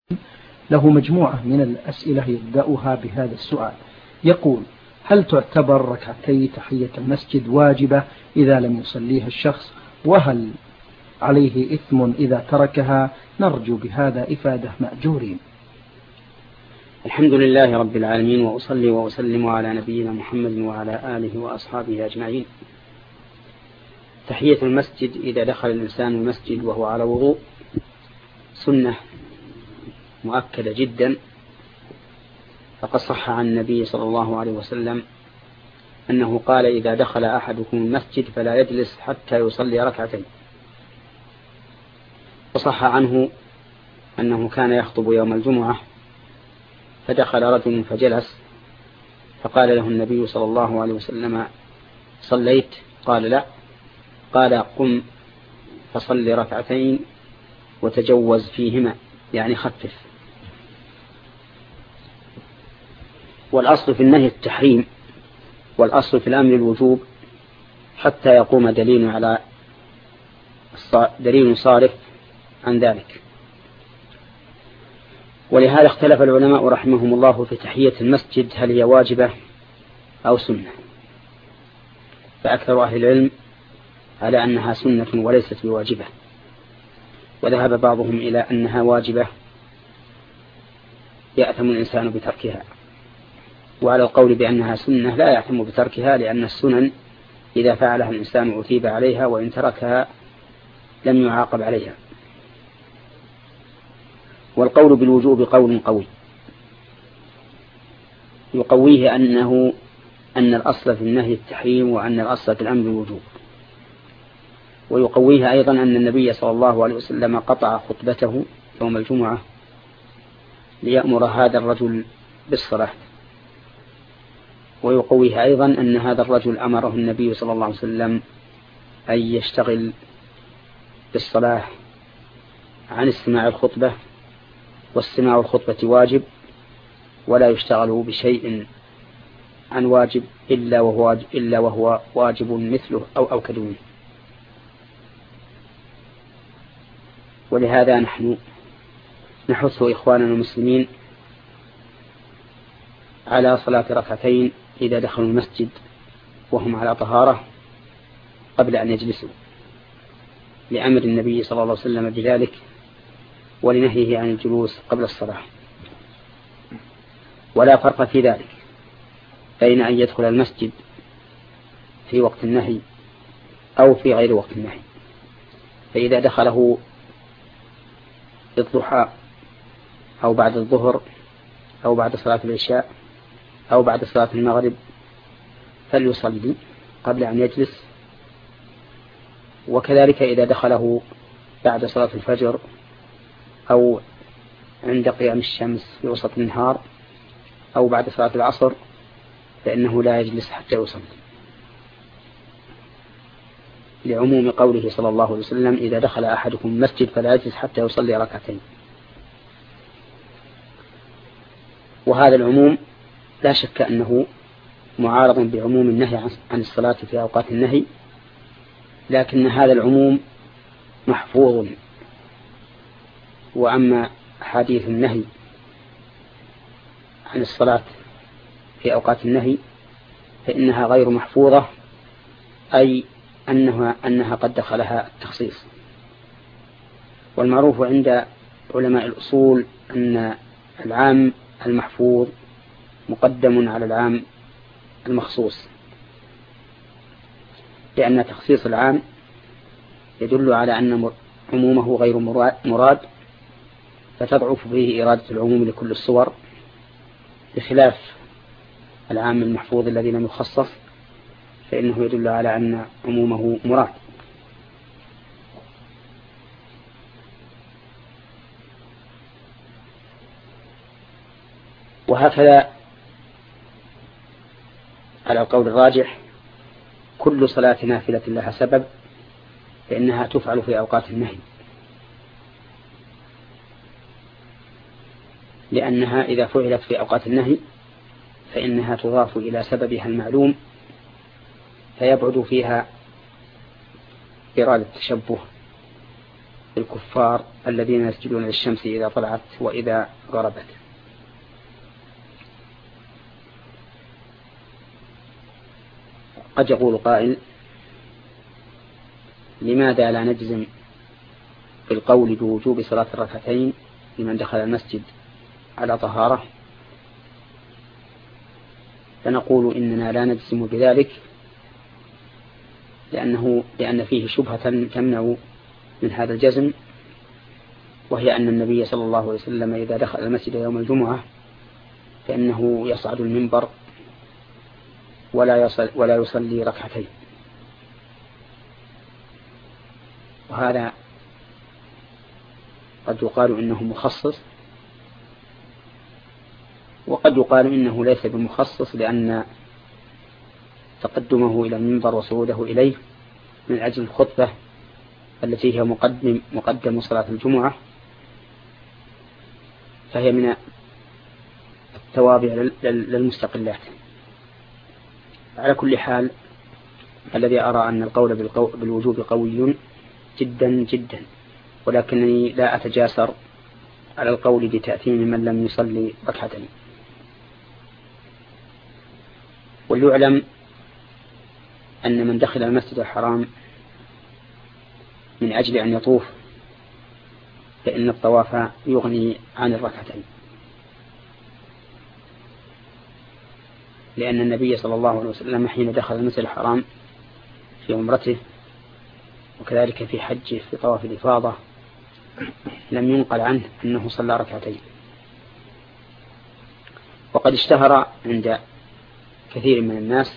له مجموعة من الأسئلة يبدأها بهذا السؤال. يقول: هل تعتبر ركعتي تحية المسجد واجبة إذا لم يصليها الشخص؟ وهل عليه إثم إذا تركها؟ نرجو بهذا إفادة مأجورين. الحمد لله رب العالمين، وأصلي وأسلم على نبينا محمد وعلى آله وأصحابه أجمعين. تحية المسجد إذا دخل الإنسان المسجد وهو على وضوء سنة مؤكدة جدا، فقد صح عن النبي صلى الله عليه وسلم أنه قال: إذا دخل أحدكم المسجد فلا يجلس حتى يصلي ركعتين. وصح عنه أنه كان يخطب يوم الجمعة فدخل رجل فجلس، فقال له النبي صلى الله عليه وسلم: صليت؟ قال: لا. قال: قم فصل ركعتين وتجوز فيهما، يعني خفف. والأصل في النهي التحريم، والأصل في الأمر الوجوب حتى يقوم دليل صارف عن ذلك. ولهذا اختلف العلماء رحمهم الله في تحية المسجد، هل هي واجبة أو سنة؟ فأكثر أهل العلم على أنها سنة وليست بواجبة، وذهب بعضهم إلى أنها واجبة يأثم الإنسان بتركها، وعلى القول بأنها سنة لا يأثم بتركها، لأن السنن إذا فعلها الإنسان أثيب عليها، وإن تركها لم يعاقب عليها. والقول بالوجوب قول قوي يقويه أن الأصل في النهي التحريم، وأن الأصل في الأمر الوجوب. ويقويه أيضا أن النبي صلى الله عليه وسلم قطع خطبته يوم الجمعة ليأمر هذا الرجل بالصلاة. ويقويه أيضا أن هذا الرجل أمره النبي صلى الله عليه وسلم أن يشتغل بالصلاة عن استماع الخطبة، واستماع الخطبة واجب، ولا يشتغل بشيء عن واجب إلا وهو واجب مثله أو أوكد منه. ولهذا نحن نحث إخواننا المسلمين على صلاة ركعتين إذا دخلوا المسجد وهم على طهارة قبل أن يجلسوا، لأمر النبي صلى الله عليه وسلم بذلك ولنهيه عن الجلوس قبل الصلاة. ولا فرق في ذلك بين أن يدخل المسجد في وقت النهي أو في غير وقت النهي. فإذا دخله الضحى أو بعد الظهر أو بعد صلاة العشاء أو بعد صلاة المغرب فليصلي قبل أن يجلس. وكذلك إذا دخله بعد صلاة الفجر أو عند قيام الشمس في وسط النهار أو بعد صلاة العصر فإنه لا يجلس حتى يصلي، لعموم قوله صلى الله عليه وسلم: إذا دخل أحدكم المسجد فلا يجلس حتى يصلي ركعتين. وهذا العموم لا شك أنه معارض بعموم النهي عن الصلاة في أوقات النهي، لكن هذا العموم محفوظ. وأما حديث النهي عن الصلاة في أوقات النهي فإنها غير محفوظة، أي أنها قد دخلها التخصيص. والمعروف عند علماء الأصول أن العام المحفوظ مقدم على العام المخصوص، لأن تخصيص العام يدل على أن عمومه غير مراد، فتضعف به إرادة العموم لكل الصور، بخلاف العام المحفوظ الذي لم يخصص فإنه يدل على أن عمومه مراد. وهكذا على القول الراجح كل صلاة نافلة لها سبب فإنها تفعل في أوقات النهي، لأنها إذا فعلت في أوقات النهي فإنها تضاف إلى سببها المعلوم، فيبعد فيها إرادة التشبه الكفار الذين يسجدون للشمس إذا طلعت وإذا غربت. قد يقول قائل: لماذا لا نجزم بالقول بوجوب صلاة الركعتين لمن دخل المسجد على طهارة؟ فنقول إننا لا نجزم بذلك لأن فيه شبهة تمنع من هذا الجزم، وهي أن النبي صلى الله عليه وسلم إذا دخل المسجد يوم الجمعة فإنه يصعد المنبر ولا يصلي ركعتين، وهذا قد يقال إنه مخصص، وقد يقال إنه ليس بمخصص، لأن تقدمه إلى المنبر وصعوده إليه من أجل الخطبة التي هي مقدم صلاة الجمعة، فهي من التوابع للمستقلات. على كل حال، الذي أرى أن القول بالوجوب قوي جدا جدا، ولكنني لا أتجاسر على القول بتأثيم من لم يصلي ركعتين. وليعلم أن من دخل المسجد الحرام من أجل أن يطوف فإن الطواف يغني عن الركعتين، لأن النبي صلى الله عليه وسلم حين دخل المسجد الحرام في عمرته وكذلك في حجه في طواف الإفاضة لم ينقل عنه أنه صلى ركعتين. وقد اشتهر عند كثير من الناس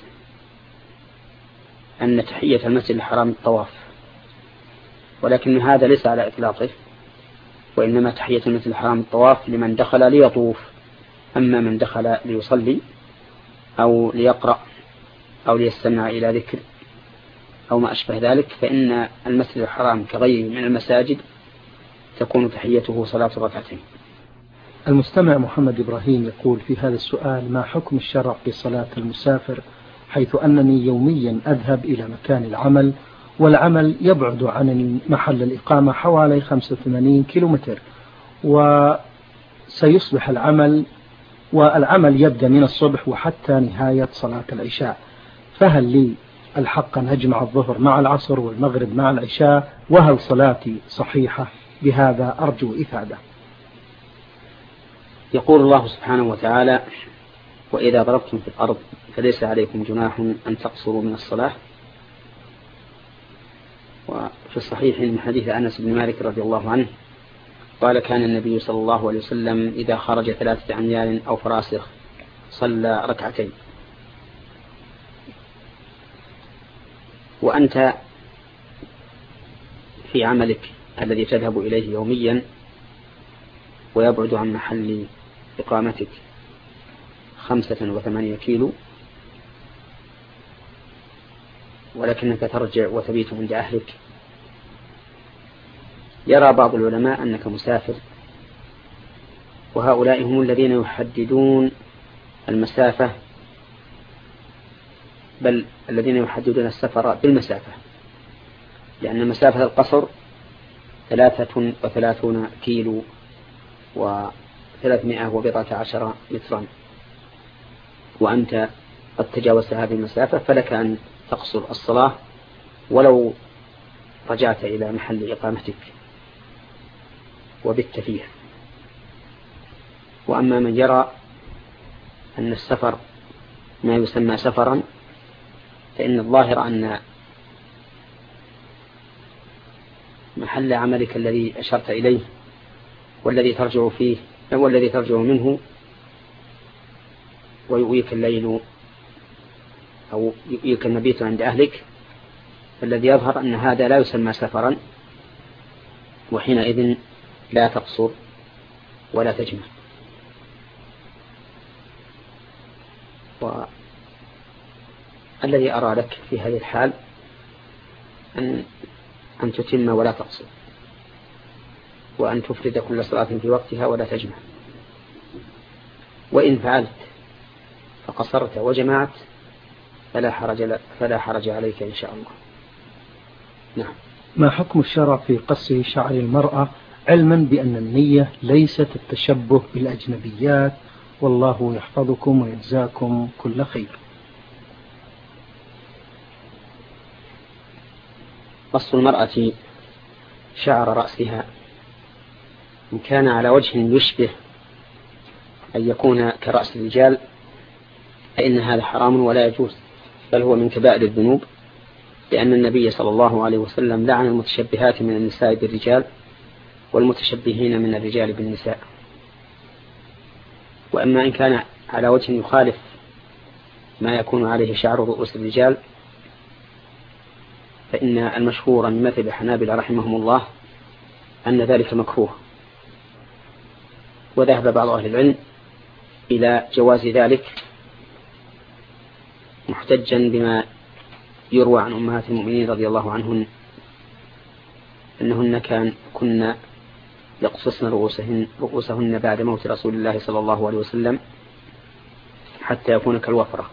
أن تحية المسجد الحرام الطواف، ولكن هذا ليس على إطلاقه، وإنما تحية المسجد الحرام الطواف لمن دخل ليطوف. أما من دخل ليصلي أو ليقرأ أو ليستمع إلى ذكر أو ما أشبه ذلك فإن المسجد الحرام كغيره من المساجد تكون تحيته صلاة ركعتين. المستمع محمد إبراهيم يقول في هذا السؤال: ما حكم الشرع في صلاة المسافر، حيث أنني يوميا أذهب إلى مكان العمل والعمل يبعد عن محل الإقامة حوالي 85 كيلومتر، وسيصبح والعمل يبدأ من الصبح وحتى نهاية صلاة العشاء، فهل لي الحق أن أجمع الظهر مع العصر والمغرب مع العشاء؟ وهل صلاتي صحيحة؟ بهذا أرجو إفادة. يقول الله سبحانه وتعالى: وإذا ضربتم في الأرض فليس عليكم جناح أن تقصروا من الصلاة. وفي الصحيح من حديث أنس بن مالك رضي الله عنه قال: كان النبي صلى الله عليه وسلم إذا خرج 3 أميال أو فراسخ صلى ركعتين. وأنت في عملك الذي تذهب إليه يوميا ويبعد عن محل إقامتك 5 و8 كيلو، ولكنك ترجع وتبيت عند أهلك، يرى بعض العلماء أنك مسافر، وهؤلاء هم الذين يحددون المسافة، بل الذين يحددون السفر بالمسافة، لأن مسافة القصر 33 كيلو و314 مترا، وأنت قد تجاوزت هذه المسافة، فلك أن تقصر الصلاة ولو رجعت إلى محل إقامتك وبت فيها. وأما من يرى أن السفر ما يسمى سفرا، فإن الظاهر أن محل عملك الذي أشرت إليه والذي ترجع فيه والذي ترجع منه ويؤويك الليل أو يؤويك المبيت عند أهلك، فالذي يظهر أن هذا لا يسمى سفرا، وحينئذ لا تقصر ولا تجمع. والذي أرى لك في هذه الحال أن تتم ولا تقصر، وأن تفرد كل صلاة في وقتها ولا تجمع. وإن فعلت فقصرت وجمعت فلا حرج عليك إن شاء الله. نعم. ما حكم الشرع في قص شعر المرأة علما بأن النية ليست التشبه بالأجنبيات، والله يحفظكم ويجزاكم كل خير. قص المرأة شعر رأسها إن كان على وجه يشبه أن يكون كرأس الرجال فإن هذا حرام ولا يجوز، بل هو من كبائر الذنوب، لأن النبي صلى الله عليه وسلم لعن المتشبهات من النساء بالرجال والمتشبهين من الرجال بالنساء. وأما إن كان على وجه يخالف ما يكون عليه شعر رؤوس الرجال فإن المشهور من مذهب الحنابلة رحمهم الله أن ذلك مكروه، وذهب بعض أهل العلم إلى جواز ذلك محتجا بما يروى عن أمهات المؤمنين رضي الله عنهن أنهن كنا يقصصن رؤوسهن بعد موت رسول الله صلى الله عليه وسلم حتى يكون كالوفرة.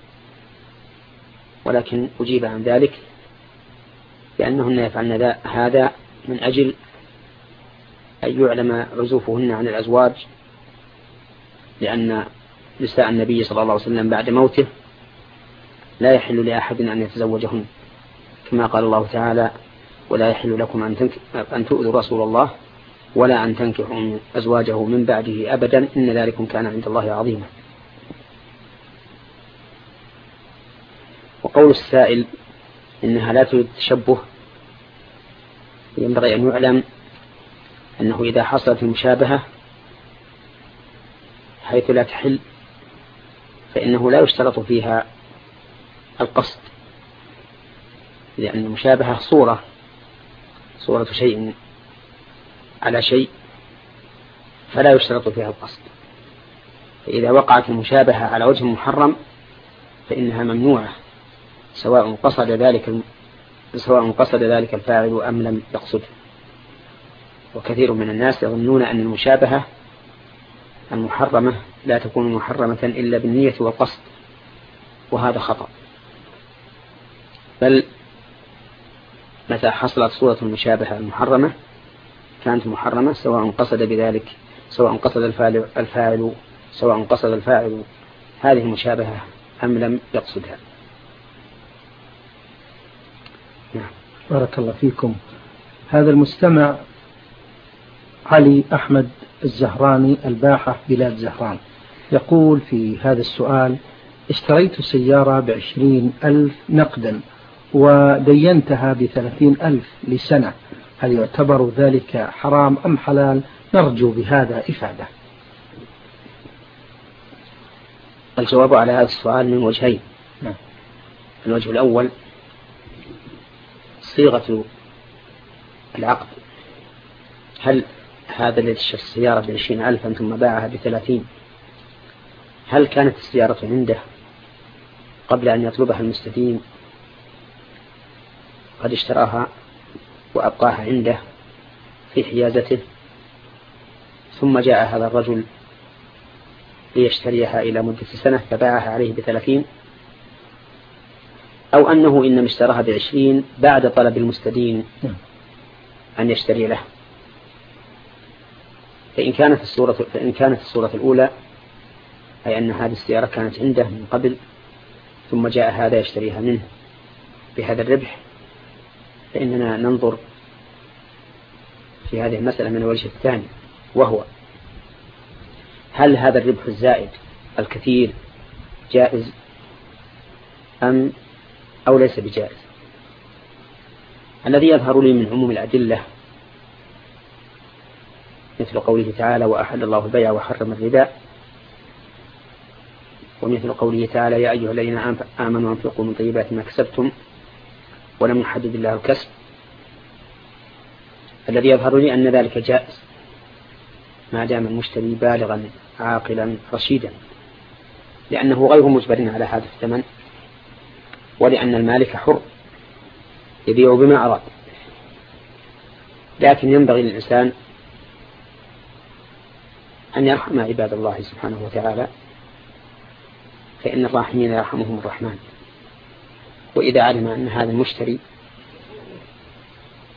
ولكن أجيب عن ذلك لأنهن يفعلن هذا من أجل أن يعلم عزوفهن عن الأزواج، لأن نساء النبي صلى الله عليه وسلم بعد موته لا يحل لأحد أن يتزوجهن، كما قال الله تعالى: ولا يحل لكم أن تؤذوا رسول الله ولا أن تنكحوا أزواجه من بعده أبدا إن ذلكم كان عند الله عظيما. وقول السائل إنها لا تريد التشبه، ينبغي أن يعلم أنه إذا حصلت المشابهة حيث لا تحل فإنه لا يشترط فيها القصد، لأن المشابهة صورة شيء على شيء فلا يشترط فيها القصد. فإذا وقعت المشابهة على وجه محرم فإنها ممنوعة سواء قصد ذلك الفاعل أم لم يقصده. وكثير من الناس يظنون أن المشابهة المحرمة لا تكون محرمة إلا بالنية والقصد، وهذا خطأ، بل متى حصلت صورة المشابهة المحرمة كانت محرمة سواء قصد الفاعل هذه المشابهة أم لم يقصدها. بارك الله فيكم. هذا المستمع علي أحمد الزهراني الباحة بلاد زهران يقول في هذا السؤال: اشتريت سيارة ب20,000 نقدا ودينتها ب30,000 لسنة، هل يعتبر ذلك حرام أم حلال؟ نرجو بهذا إفادة. الجواب على هذا السؤال من وجهين. الوجه الأول صيغة العقد، هل هذا الذي اشترى السيارة ب20,000 ثم باعها ب30 هل كانت السيارة عنده قبل أن يطلبها المستدين قد اشتراها وأبقاها عنده في حيازته، ثم جاء هذا الرجل ليشتريها إلى مدة سنة فباعها عليه ب30، أو أنه إنما اشتراها ب20 بعد طلب المستدين أن يشتري له؟ فإن كانت الصورة الأولى أي أن هذه السيارة كانت عنده من قبل ثم جاء هذا يشتريها منه بهذا الربح، فإننا ننظر في هذه المسألة من الوجه الثاني، وهو هل هذا الربح الزائد الكثير جائز أو ليس بجائز؟ الذي يظهر لي من عموم الأدلة مثل قوله تعالى: وأحل الله البيع وحرم الربا، ومثل قوله تعالى: يا أيها الذين آمنوا أنفقوا من طيبات ما كسبتم ولم يحدد الله الكسب. الذي يظهر لي أن ذلك جائز ما دام المشتري بالغا عاقلا رشيدا، لأنه غير مجبر على هذا الثمن، ولأن المالك حر يبيع بما أراد. لكن ينبغي للإنسان أن يرحم عباد الله سبحانه وتعالى، فإن الراحمين يرحمهم الرحمن. وإذا علم أن هذا المشتري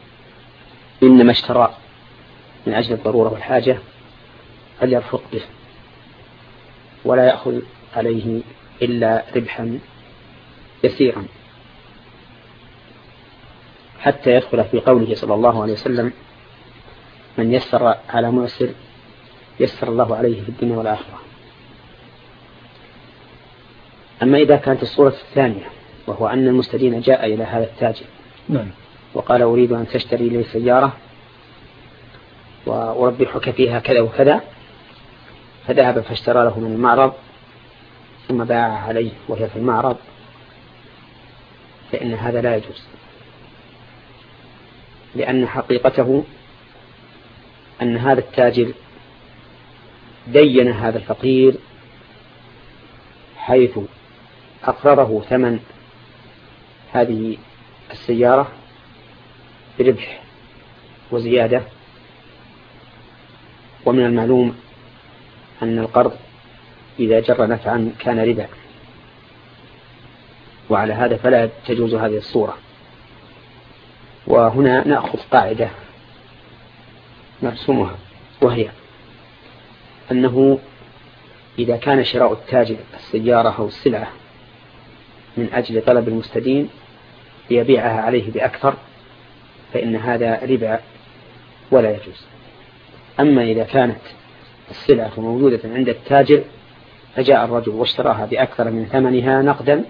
مما اشترى من أجل الضرورة والحاجة فليرفق به ولا يأخذ عليه إلا ربحا يسيرا، حتى يدخل في قوله صلى الله عليه وسلم: من يسر على معسر يسر الله عليه في الدنيا والآخرة. أما إذا كانت الصورة الثانية، وهو أن المستدين جاء إلى هذا التاجر وقال: أريد أن تشتري لي سيارة وأربحك فيها كذا وكذا، فذهب فاشترى له من المعرض ثم باع عليه وهي في المعرض، فإن هذا لا يجوز، لأن حقيقته أن هذا التاجر دين هذا الفقير حيث أقرره ثمن هذه السيارة بربح وزيادة، ومن المعلوم أن القرض إذا جر نفعا كان ربا، وعلى هذا فلا تجوز هذه الصورة. وهنا نأخذ قاعدة نرسمها، وهي أنه إذا كان شراء التاجر السيارة أو السلعة من أجل طلب المستدين ليبيعها عليه بأكثر فإن هذا ربا ولا يجوز. أما إذا كانت السلعة موجودة عند التاجر فجاء الرجل واشتراها بأكثر من ثمنها نقدا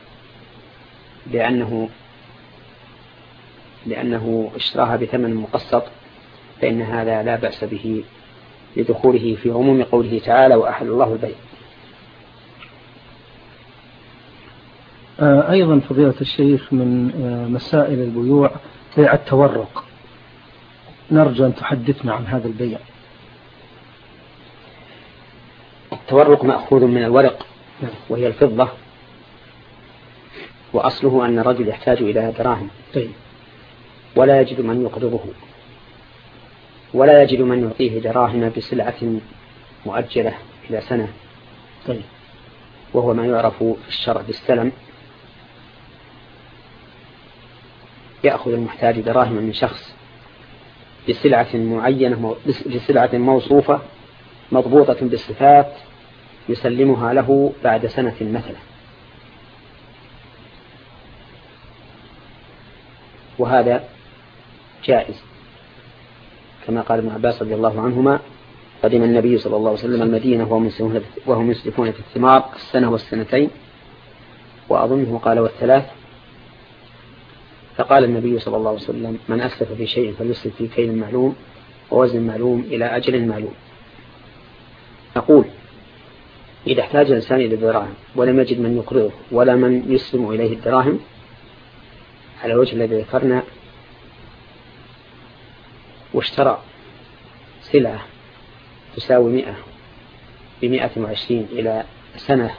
لأنه اشتراها بثمن مقسط، فإن هذا لا بأس به لدخوله في عموم قوله تعالى: وأحل الله البيع. أيضا فضيلة الشيخ من مسائل البيوع بيع التورق، نرجو أن تحدثنا عن هذا البيع. التورق مأخوذ من الورق وهي الفضة، وأصله أن الرجل يحتاج إلى دراهم ولا يجد من يقرضه ولا يجد من يعطيه دراهم بسلعة مؤجلة إلى سنة، وهو ما يعرف في الشرع بالسلم. يأخذ المحتاج دراهم من شخص بسلعة معينة، بسلعة موصوفة مضبوطة بالصفات، يسلمها له بعد سنة مثلا، وهذا جائز، كما قال ابن عباس رضي الله عنهما: قدم النبي صلى الله عليه وسلم المدينة وهم يسلفون في الثمار السنة والسنتين، وأظنه قال والثلاث، فقال النبي صلى الله عليه وسلم: من أسلف في شيء فليسلف في كيل معلوم ووزن معلوم إلى أجل معلوم. نقول: إذا احتاج الإنسان إلى الدراهم ولم يجد من يقرضه ولا من يسلم إليه الدراهم على الوجه الذي ذكرنا، واشترى سلعة تساوي 100 ب120 إلى سنة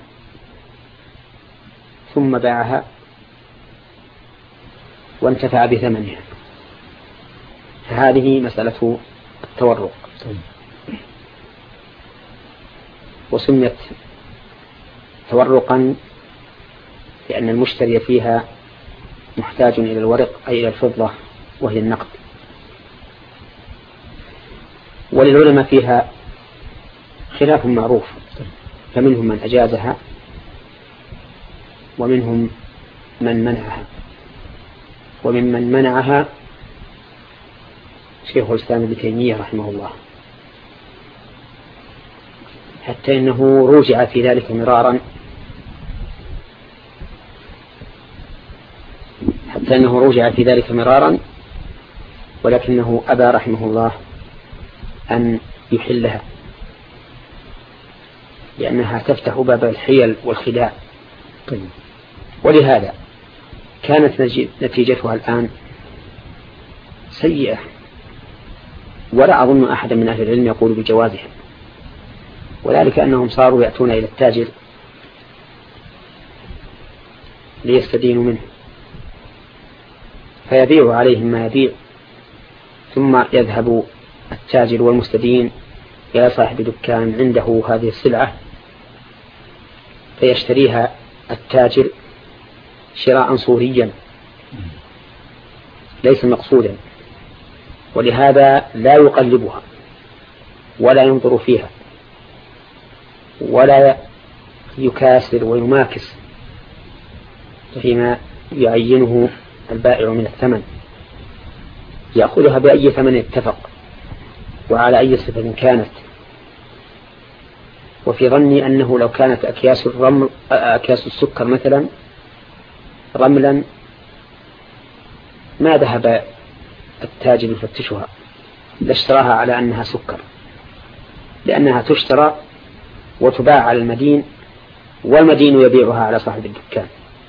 ثم باعها وانتفع بثمنها، فهذه مسألة التورق، وسميت تورقا لأن المشتري فيها محتاج إلى الورق أي إلى الفضة وهي النقد. وللعلماء فيها خلاف معروف، فمنهم من أجازها ومنهم من منعها، وممن منعها شيخ الإسلام ابن تيمية رحمه الله، حتى إنه رجع في ذلك مرارا ولكنه أبى رحمه الله أن يحلها، لأنها تفتح باب الحيل والخداع. ولهذا كانت نتيجتها الآن سيئة، ولا أظن أحدا من أهل العلم يقول بجوازها، وذلك أنهم صاروا يأتون إلى التاجر ليستدينوا منه، فيبيع عليهم ما يبيع، ثم يذهب التاجر والمستدين إلى صاحب دكان عنده هذه السلعة فيشتريها التاجر شراء صوريا ليس مقصودا، ولهذا لا يقلبها ولا ينظر فيها ولا يكاسر ويماكس فيما يعينه البائع من الثمن، يأخذها بأي ثمن اتفق وعلى أي صفة كانت. وفي ظني أنه لو كانت أكياس السكر مثلا رملا ما ذهب التاجر يفتشها، لاشتراها على أنها سكر، لأنها تشترى وتباع على المدين والمدين يبيعها على صاحب الدكان.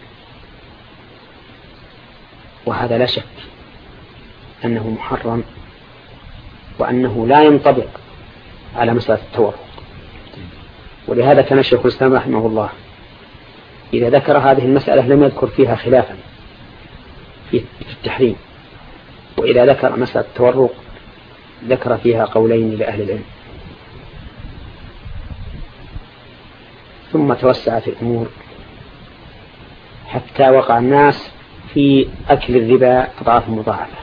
وهذا لا شك أنه محرم وأنه لا ينطبق على مسألة التورق. ولهذا كان الشيخ الإسلام رحمه الله إذا ذكر هذه المسألة لم يذكر فيها خلافا في التحريم، وإذا ذكر مسألة التورق ذكر فيها قولين لأهل العلم. ثم توسعت الأمور حتى وقع الناس في أكل الربا أضعاف مضاعفة.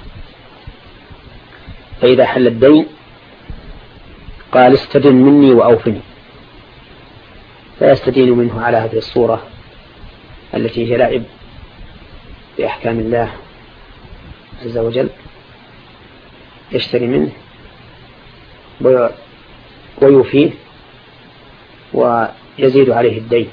فإذا حل الدين قال استدن مني وأوفني، فيستدين منه على هذه الصورة التي هي لعب بأحكام الله عز وجل، يشتري منه ويوفيه ويزيد عليه الدين.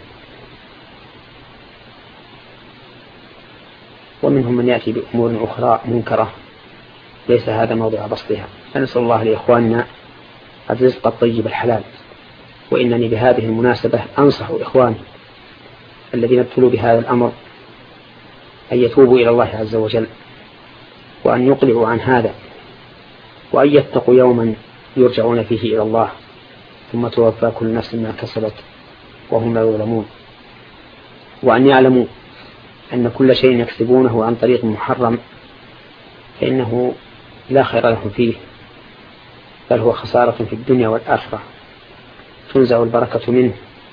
ومنهم من يأتي بأمور أخرى منكرة ليس هذا موضع بسطها. فنسأل الله لإخواننا الرزق الطيب الحلال. وإنني بهذه المناسبة أنصح إخواني الذين ابتلوا بهذا الأمر أن يتوبوا إلى الله عز وجل وأن يقلعوا عن هذا وأن يتقوا يوما يرجعون فيه إلى الله ثم توفى كل نفس ما كسبت وهم لا يظلمون، وأن يعلموا أن كل شيء يكسبونه عن طريق محرم فإنه لا خير لهم فيه، بل هو خسارة في الدنيا والآخرة، تنزع البركة منه،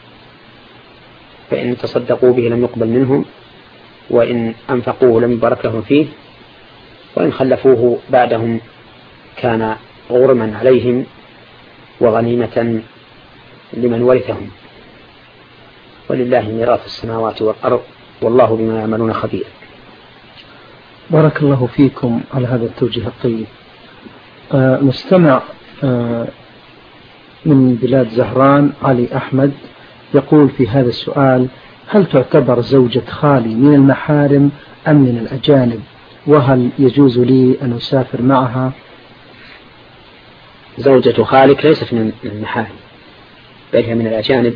فإن تصدقوا به لم يقبل منهم، وإن أنفقوه لم يبارك لهم فيه، وإن خلفوه بعدهم كان غرما عليهم وغنيمة لمن ورثهم. ولله ميراث السماوات والأرض والله بما يعملون خبير. بارك الله فيكم على هذا التوجيه الطيب. مستمع من بلاد زهران علي أحمد يقول في هذا السؤال: هل تعتبر زوجة خالي من المحارم أم من الأجانب؟ وهل يجوز لي أن أسافر معها؟ زوجة خالك ليست من المحارم بل هي من الأجانب.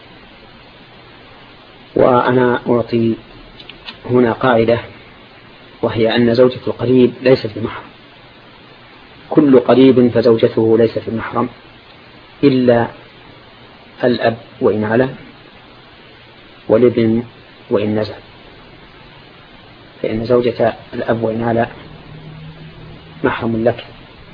وأنا أعطي هنا قاعدة، وهي أن زوجة القريب ليست بمحرم. كل قريب فزوجته ليست بمحرم إلا الأب وإن علا، والابن وإن نزل، فإن زوجة الأب وإن علا محرم لك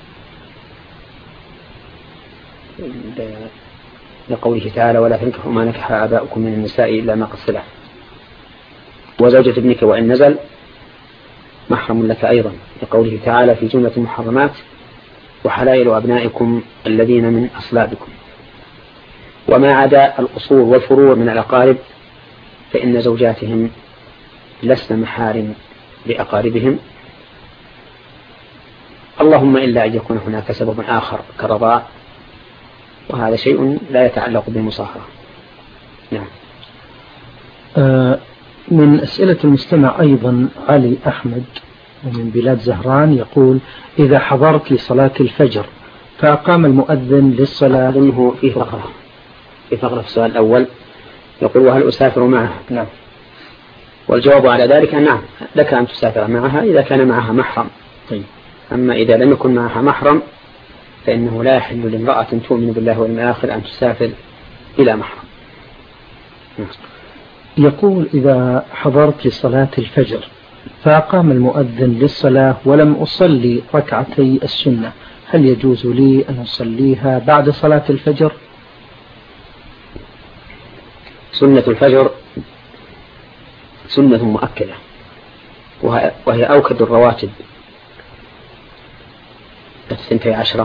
لقوله تعالى: ولا تنكحوا ما نكح آباؤكم من النساء إلا ما قد سلف. وزوجة ابنك وإن نزل محرم لك أيضا لقوله تعالى في جملة المحرمات: وحلائل أبنائكم الذين من أصلابكم. وما عدا الأصول والفروع من الأقارب فإن زوجاتهم لسن محارم لأقاربهم، اللهم إلا أن يكون هناك سبب آخر كرضاء، وهذا شيء لا يتعلق بالمصاهرة. نعم. من أسئلة المستمع أيضا علي أحمد ومن بلاد زهران يقول: إذا حضرت لصلاة الفجر فأقام المؤذن للصلاة. أظنه في فقرة في السؤال الأول يقول: وهل أسافر معها؟ نعم. والجواب على ذلك نعم، لك أن تسافر معها إذا كان معها محرم. طيب. أما إذا لم يكن معها محرم فإنه لا يحل لامرأة تؤمن بالله واليوم الآخر أن تسافر إلى محرم. يقول: إذا حضرت لصلاة الفجر فأقام المؤذن للصلاة ولم أصلي ركعتي السنة، هل يجوز لي أن أصليها بعد صلاة الفجر؟ سنة الفجر سنة مؤكدة، وهي أوكد الرواتب، 12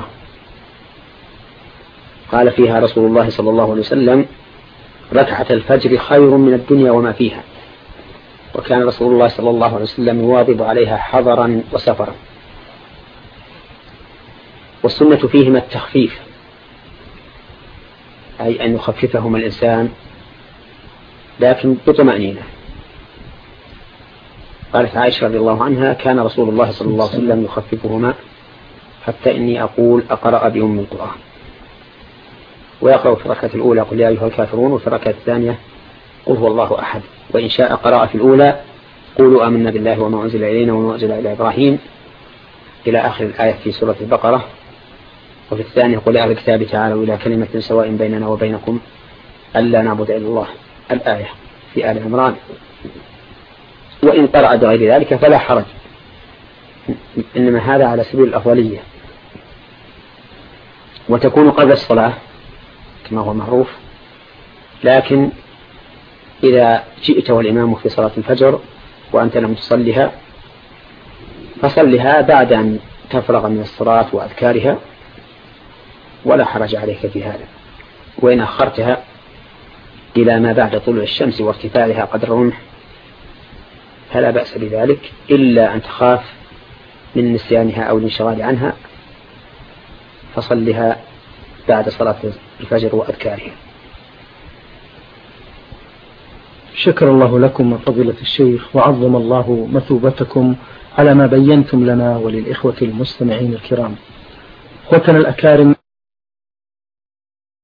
قال فيها رسول الله صلى الله عليه وسلم: ركعة الفجر خير من الدنيا وما فيها. وكان رسول الله صلى الله عليه وسلم يواظب عليها حضرا وسفرا. والسنة فيهما التخفيف، أي أن يخففهما الإنسان لكن بطمأنينة. قالت عائشة رضي الله عنها: كان رسول الله صلى الله عليه وسلم يخففهما حتى إني أقول أقرأ بأم القرآن. ويقرأ في الركعة الأولى قل يا أيها الكافرون، وفي الركعة الثانية قل هو الله أحد. وإن شاء قرأ في الأولى قولوا آمنا بالله وما أنزل إلينا وما أنزل إلى إبراهيم إلى آخر الآية في سورة البقرة. وفي الثانية قل يا أهل الكتاب تعالوا إلى كلمة سواء بيننا وبينكم ألا نعبد إلا الله، الآية في آل عمران. وإن قرأ بغير ذلك فلا حرج، إنما هذا على سبيل الأفضلية. وتكون قبل الصلاة كما هو معروف، لكن إذا جئت والإمام في صلاة الفجر وأنت لم تصلها فصلها بعد أن تفرغ من الصلاة وأذكارها، ولا حرج عليك في هذا. وإن أخرتها إلى ما بعد طلوع الشمس وارتفاعها قدر الرمح فلا بأس بذلك، إلا أن تخاف من نسيانها أو الانشغال عنها، فصلها بعد صلاة الفجر وأذكارها. شكر الله لكم فضيلة الشيخ، وعظم الله مثوبتكم على ما بينتم لنا وللإخوة المستمعين الكرام. أخوتنا الأكارم،